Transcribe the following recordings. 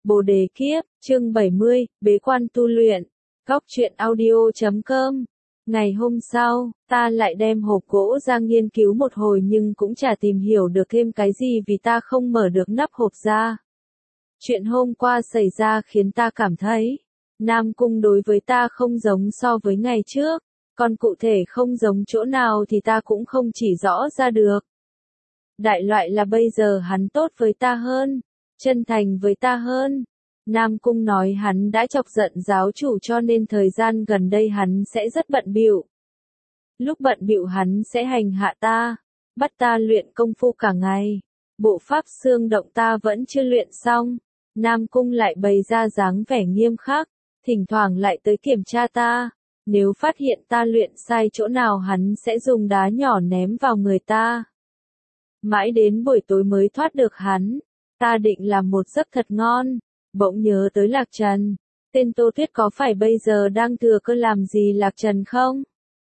Bồ đề kiếp, chương 70, bế quan tu luyện. Góc truyện audio.com. Ngày hôm sau, ta lại đem hộp gỗ ra nghiên cứu một hồi nhưng cũng chả tìm hiểu được thêm cái gì vì ta không mở được nắp hộp ra. Chuyện hôm qua xảy ra khiến ta cảm thấy, Nam Cung đối với ta không giống so với ngày trước, còn cụ thể không giống chỗ nào thì ta cũng không chỉ rõ ra được. Đại loại là bây giờ hắn tốt với ta hơn, chân thành với ta hơn. Nam Cung nói hắn đã chọc giận giáo chủ cho nên thời gian gần đây hắn sẽ rất bận bịu. Lúc bận bịu hắn sẽ hành hạ ta, bắt ta luyện công phu cả ngày. Bộ pháp xương động ta vẫn chưa luyện xong. Nam Cung lại bày ra dáng vẻ nghiêm khắc, thỉnh thoảng lại tới kiểm tra ta. Nếu phát hiện ta luyện sai chỗ nào hắn sẽ dùng đá nhỏ ném vào người ta. Mãi đến buổi tối mới thoát được hắn. Ta định làm một giấc thật ngon, bỗng nhớ tới Lạc Trần. Tên Tô Tuyết có phải bây giờ đang thừa cơ làm gì Lạc Trần không?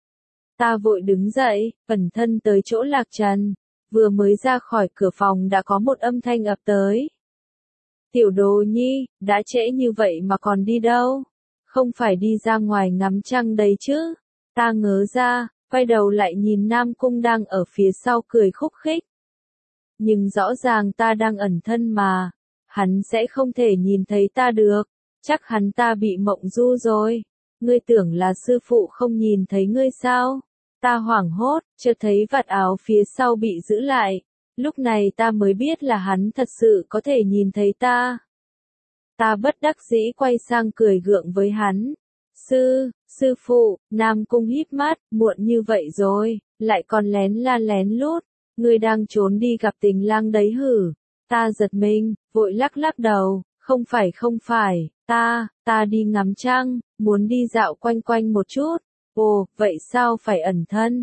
Ta vội đứng dậy, ẩn thân tới chỗ Lạc Trần. Vừa mới ra khỏi cửa phòng đã có một âm thanh ập tới. Tiểu Đồ Nhi, đã trễ như vậy mà còn đi đâu? Không phải đi ra ngoài ngắm trăng đấy chứ? Ta ngớ ra, quay đầu lại nhìn Nam Cung đang ở phía sau cười khúc khích. Nhưng rõ ràng ta đang ẩn thân mà, hắn sẽ không thể nhìn thấy ta được, chắc hắn ta bị mộng du rồi. Ngươi tưởng là sư phụ không nhìn thấy ngươi sao? Ta hoảng hốt, chợt thấy vạt áo phía sau bị giữ lại, lúc này ta mới biết là hắn thật sự có thể nhìn thấy ta. Ta bất đắc dĩ quay sang cười gượng với hắn. Sư phụ, Nam Cung híp mắt, muộn như vậy rồi, lại còn lén la lén lút. Ngươi đang trốn đi gặp tình lang đấy hử? Ta giật mình, vội lắc đầu, không phải, ta đi ngắm trăng, muốn đi dạo quanh quanh một chút. Ồ, vậy sao phải ẩn thân?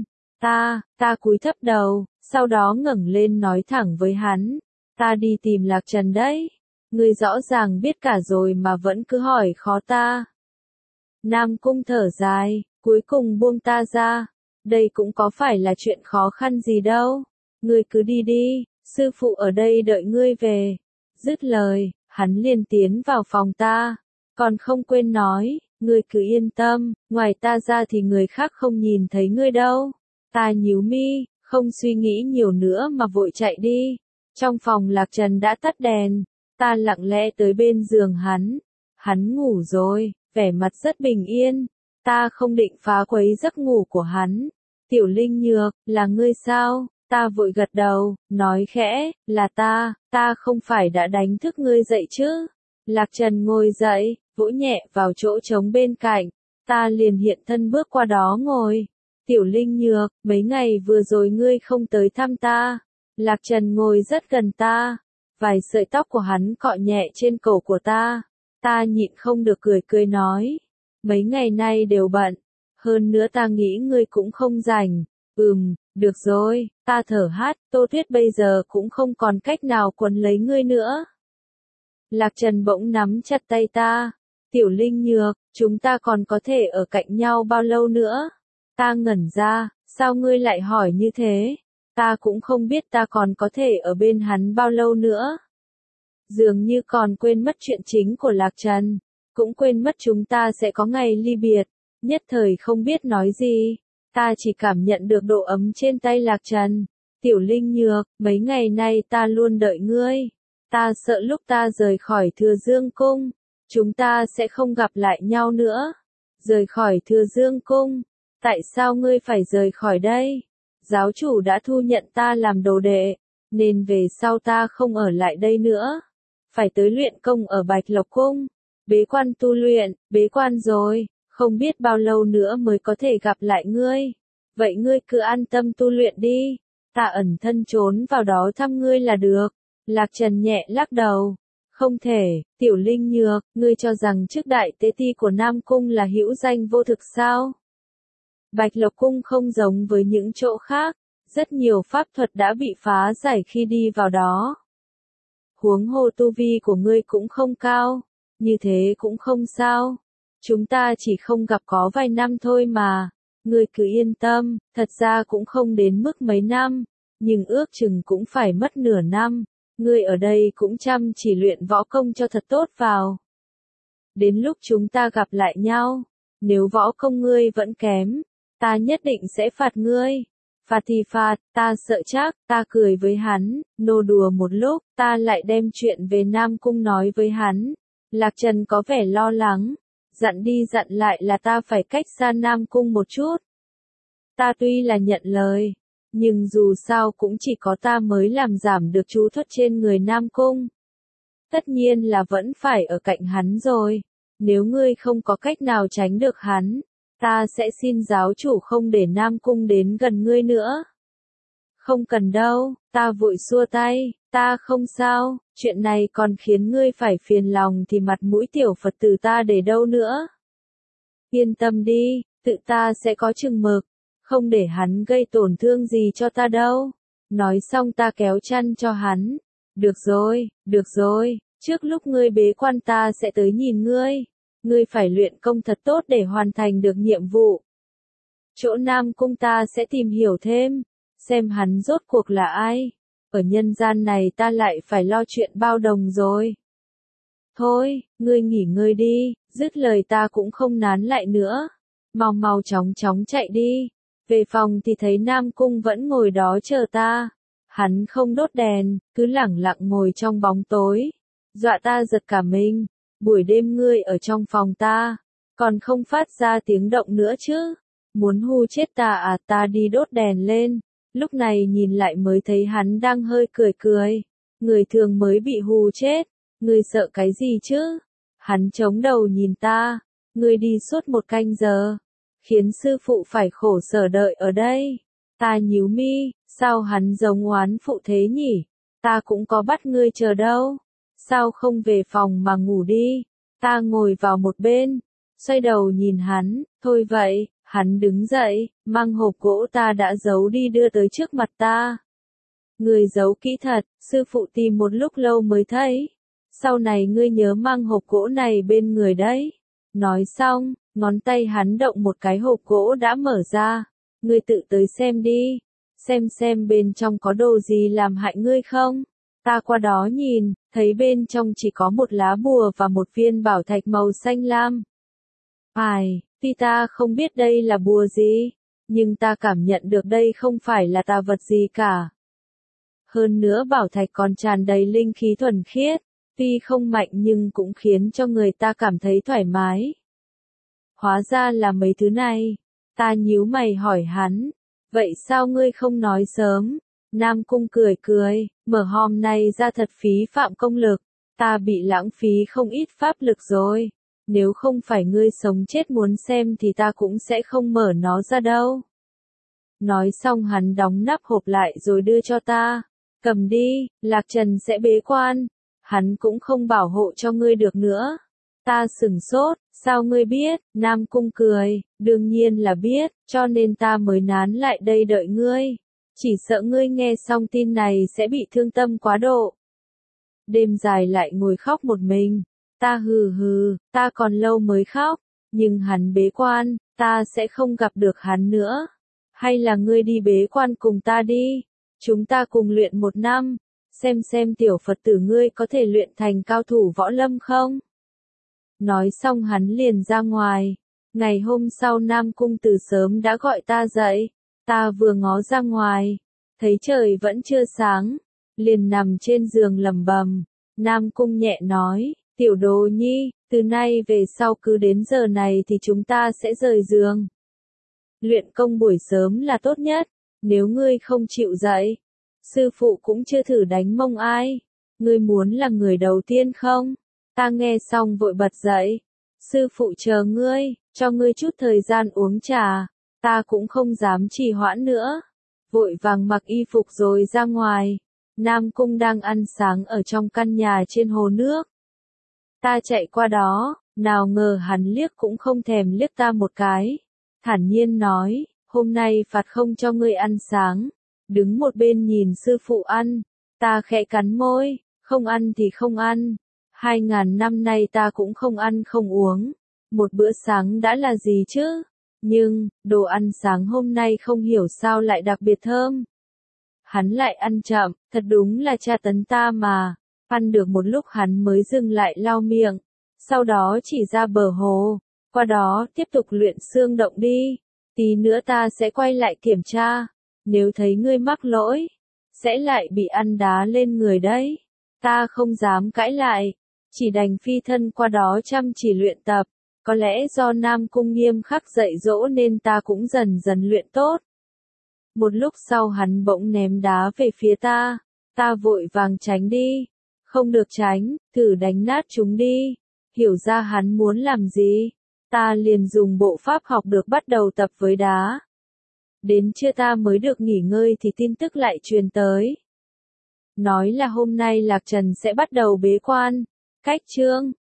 Ta cúi thấp đầu, sau đó ngẩng lên nói thẳng với hắn. Ta đi tìm Lạc Trần đấy. Ngươi rõ ràng biết cả rồi mà vẫn cứ hỏi khó ta. Nam Cung thở dài, cuối cùng buông ta ra. Đây cũng có phải là chuyện khó khăn gì đâu. Ngươi cứ đi đi, sư phụ ở đây đợi ngươi về. Dứt lời, hắn liền tiến vào phòng ta. Còn không quên nói, ngươi cứ yên tâm, ngoài ta ra thì người khác không nhìn thấy ngươi đâu. Ta nhíu mi, không suy nghĩ nhiều nữa mà vội chạy đi. Trong phòng Lạc Trần đã tắt đèn, ta lặng lẽ tới bên giường hắn. Hắn ngủ rồi, vẻ mặt rất bình yên. Ta không định phá quấy giấc ngủ của hắn. Tiểu Linh Nhược, là ngươi sao? Ta vội gật đầu, nói khẽ, là ta không phải đã đánh thức ngươi dậy chứ? Lạc Trần ngồi dậy, vỗ nhẹ vào chỗ trống bên cạnh, ta liền hiện thân bước qua đó ngồi. Tiểu Linh Nhược, mấy ngày vừa rồi ngươi không tới thăm ta. Lạc Trần ngồi rất gần ta, vài sợi tóc của hắn cọ nhẹ trên cổ của ta. Ta nhịn không được cười nói, mấy ngày nay đều bận, hơn nữa ta nghĩ ngươi cũng không rảnh. Được rồi, ta thở hát, Tô Tuyết bây giờ cũng không còn cách nào quấn lấy ngươi nữa. Lạc Trần bỗng nắm chặt tay ta. Tiểu Linh Nhược, chúng ta còn có thể ở cạnh nhau bao lâu nữa? Ta ngẩn ra, sao ngươi lại hỏi như thế? Ta cũng không biết ta còn có thể ở bên hắn bao lâu nữa. Dường như còn quên mất chuyện chính của Lạc Trần, cũng quên mất chúng ta sẽ có ngày ly biệt, nhất thời không biết nói gì. Ta chỉ cảm nhận được độ ấm trên tay Lạc Trần. Tiểu Linh Nhược, mấy ngày nay ta luôn đợi ngươi. Ta sợ lúc ta rời khỏi Thừa Dương Cung, chúng ta sẽ không gặp lại nhau nữa. Rời khỏi Thừa Dương Cung? Tại sao ngươi phải rời khỏi đây? Giáo chủ đã thu nhận ta làm đồ đệ, nên về sau ta không ở lại đây nữa. Phải tới luyện công ở Bạch Lộc Cung. Bế quan tu luyện, bế quan rồi. Không biết bao lâu nữa mới có thể gặp lại ngươi. Vậy ngươi cứ an tâm tu luyện đi. Ta ẩn thân trốn vào đó thăm ngươi là được. Lạc Trần nhẹ lắc đầu. Không thể, Tiểu Linh Nhược, ngươi cho rằng chức đại tế ti của Nam Cung là hữu danh vô thực sao? Bạch Lộc Cung không giống với những chỗ khác. Rất nhiều pháp thuật đã bị phá giải khi đi vào đó. Huống hồ tu vi của ngươi cũng không cao. Như thế cũng không sao. Chúng ta chỉ không gặp có vài năm thôi mà. Ngươi cứ yên tâm, thật ra cũng không đến mức mấy năm, nhưng ước chừng cũng phải mất nửa năm. Ngươi ở đây cũng chăm chỉ luyện võ công cho thật tốt vào. Đến lúc chúng ta gặp lại nhau, nếu võ công ngươi vẫn kém, ta nhất định sẽ phạt ngươi. Phạt thì phạt, ta sợ chắc, ta cười với hắn, nô đùa một lúc, ta lại đem chuyện về Nam Cung nói với hắn. Lạc Trần có vẻ lo lắng, dặn đi dặn lại là ta phải cách xa Nam Cung một chút. Ta tuy là nhận lời, nhưng dù sao cũng chỉ có ta mới làm giảm được chú thuật trên người Nam Cung. Tất nhiên là vẫn phải ở cạnh hắn rồi, nếu ngươi không có cách nào tránh được hắn, ta sẽ xin giáo chủ không để Nam Cung đến gần ngươi nữa. Không cần đâu, ta vội xua tay, ta không sao, chuyện này còn khiến ngươi phải phiền lòng thì mặt mũi tiểu Phật tử ta để đâu nữa. Yên tâm đi, tự ta sẽ có chừng mực, không để hắn gây tổn thương gì cho ta đâu. Nói xong ta kéo chăn cho hắn. Được rồi, trước lúc ngươi bế quan ta sẽ tới nhìn ngươi. Ngươi phải luyện công thật tốt để hoàn thành được nhiệm vụ. Chỗ Nam Cung ta sẽ tìm hiểu thêm, xem hắn rốt cuộc là ai. Ở nhân gian này ta lại phải lo chuyện bao đồng rồi. Thôi, ngươi nghỉ ngơi đi, dứt lời ta cũng không nán lại nữa. Mau chóng chạy đi. Về phòng thì thấy Nam Cung vẫn ngồi đó chờ ta. Hắn không đốt đèn, cứ lẳng lặng ngồi trong bóng tối. Dọa ta giật cả mình. Buổi đêm ngươi ở trong phòng ta, còn không phát ra tiếng động nữa chứ. Muốn hù chết ta à? Ta đi đốt đèn lên. Lúc này nhìn lại mới thấy hắn đang hơi cười. Người thường mới bị hù chết. Ngươi sợ cái gì chứ? Hắn chống đầu nhìn ta. Ngươi đi suốt 1 canh giờ, khiến sư phụ phải khổ sở đợi ở đây. Ta nhíu mi, sao hắn giống oán phụ thế nhỉ? Ta cũng có bắt ngươi chờ đâu. Sao không về phòng mà ngủ đi? Ta ngồi vào một bên, xoay đầu nhìn hắn, thôi vậy, hắn đứng dậy, mang hộp gỗ ta đã giấu đi đưa tới trước mặt ta. Người giấu kỹ thật, sư phụ tìm một lúc lâu mới thấy. Sau này ngươi nhớ mang hộp gỗ này bên người đấy. Nói xong, ngón tay hắn động một cái hộp gỗ đã mở ra. Ngươi tự tới xem đi, xem bên trong có đồ gì làm hại ngươi không. Ta qua đó nhìn, thấy bên trong chỉ có một lá bùa và một viên bảo thạch màu xanh lam. Tuy ta không biết đây là bùa gì, nhưng ta cảm nhận được đây không phải là tà vật gì cả. Hơn nữa bảo thạch còn tràn đầy linh khí thuần khiết, tuy không mạnh nhưng cũng khiến cho người ta cảm thấy thoải mái. Hóa ra là mấy thứ này. Ta nhíu mày hỏi hắn, vậy sao ngươi không nói sớm? Nam Cung cười, mở hòm này ra thật phí phạm công lực, ta bị lãng phí không ít pháp lực rồi. Nếu không phải ngươi sống chết muốn xem thì ta cũng sẽ không mở nó ra đâu. Nói xong hắn đóng nắp hộp lại rồi đưa cho ta. Cầm đi, Lạc Trần sẽ bế quan. Hắn cũng không bảo hộ cho ngươi được nữa. Ta sửng sốt, sao ngươi biết? Nam Cung cười, đương nhiên là biết, cho nên ta mới nán lại đây đợi ngươi. Chỉ sợ ngươi nghe xong tin này sẽ bị thương tâm quá độ. Đêm dài lại ngồi khóc một mình. Ta hừ, ta còn lâu mới khóc. Nhưng hắn bế quan, ta sẽ không gặp được hắn nữa. Hay là ngươi đi bế quan cùng ta đi. Chúng ta cùng luyện 1 năm. Xem tiểu Phật tử ngươi có thể luyện thành cao thủ võ lâm không? Nói xong hắn liền ra ngoài. Ngày hôm sau Nam Cung từ sớm đã gọi ta dậy. Ta vừa ngó ra ngoài, thấy trời vẫn chưa sáng, liền nằm trên giường lẩm bẩm. Nam Cung nhẹ nói, tiểu Đồ Nhi, từ nay về sau cứ đến giờ này thì chúng ta sẽ rời giường. Luyện công buổi sớm là tốt nhất, nếu ngươi không chịu dậy, sư phụ cũng chưa thử đánh mông ai. Ngươi muốn là người đầu tiên không? Ta nghe xong vội bật dậy. Sư phụ chờ ngươi, cho ngươi chút thời gian uống trà. Ta cũng không dám trì hoãn nữa. Vội vàng mặc y phục rồi ra ngoài. Nam Cung đang ăn sáng ở trong căn nhà trên hồ nước. Ta chạy qua đó, nào ngờ hắn liếc cũng không thèm liếc ta một cái. Thản nhiên nói, hôm nay phạt không cho ngươi ăn sáng. Đứng một bên nhìn sư phụ ăn. Ta khẽ cắn môi, không ăn thì không ăn. 2000 năm nay ta cũng không ăn không uống. Một bữa sáng đã là gì chứ? Nhưng, đồ ăn sáng hôm nay không hiểu sao lại đặc biệt thơm. Hắn lại ăn chậm, thật đúng là tra tấn ta mà. Ăn được một lúc hắn mới dừng lại lau miệng, sau đó chỉ ra bờ hồ, qua đó tiếp tục luyện xương động đi. Tí nữa ta sẽ quay lại kiểm tra, nếu thấy ngươi mắc lỗi, sẽ lại bị ăn đá lên người đấy. Ta không dám cãi lại, chỉ đành phi thân qua đó chăm chỉ luyện tập. Có lẽ do Nam Cung nghiêm khắc dạy dỗ nên ta cũng dần dần luyện tốt. Một lúc sau hắn bỗng ném đá về phía ta vội vàng tránh đi. Không được tránh, thử đánh nát chúng đi. Hiểu ra hắn muốn làm gì, ta liền dùng bộ pháp học được bắt đầu tập với đá. Đến trưa ta mới được nghỉ ngơi thì tin tức lại truyền tới. Nói là hôm nay Lạc Trần sẽ bắt đầu bế quan. Cách chương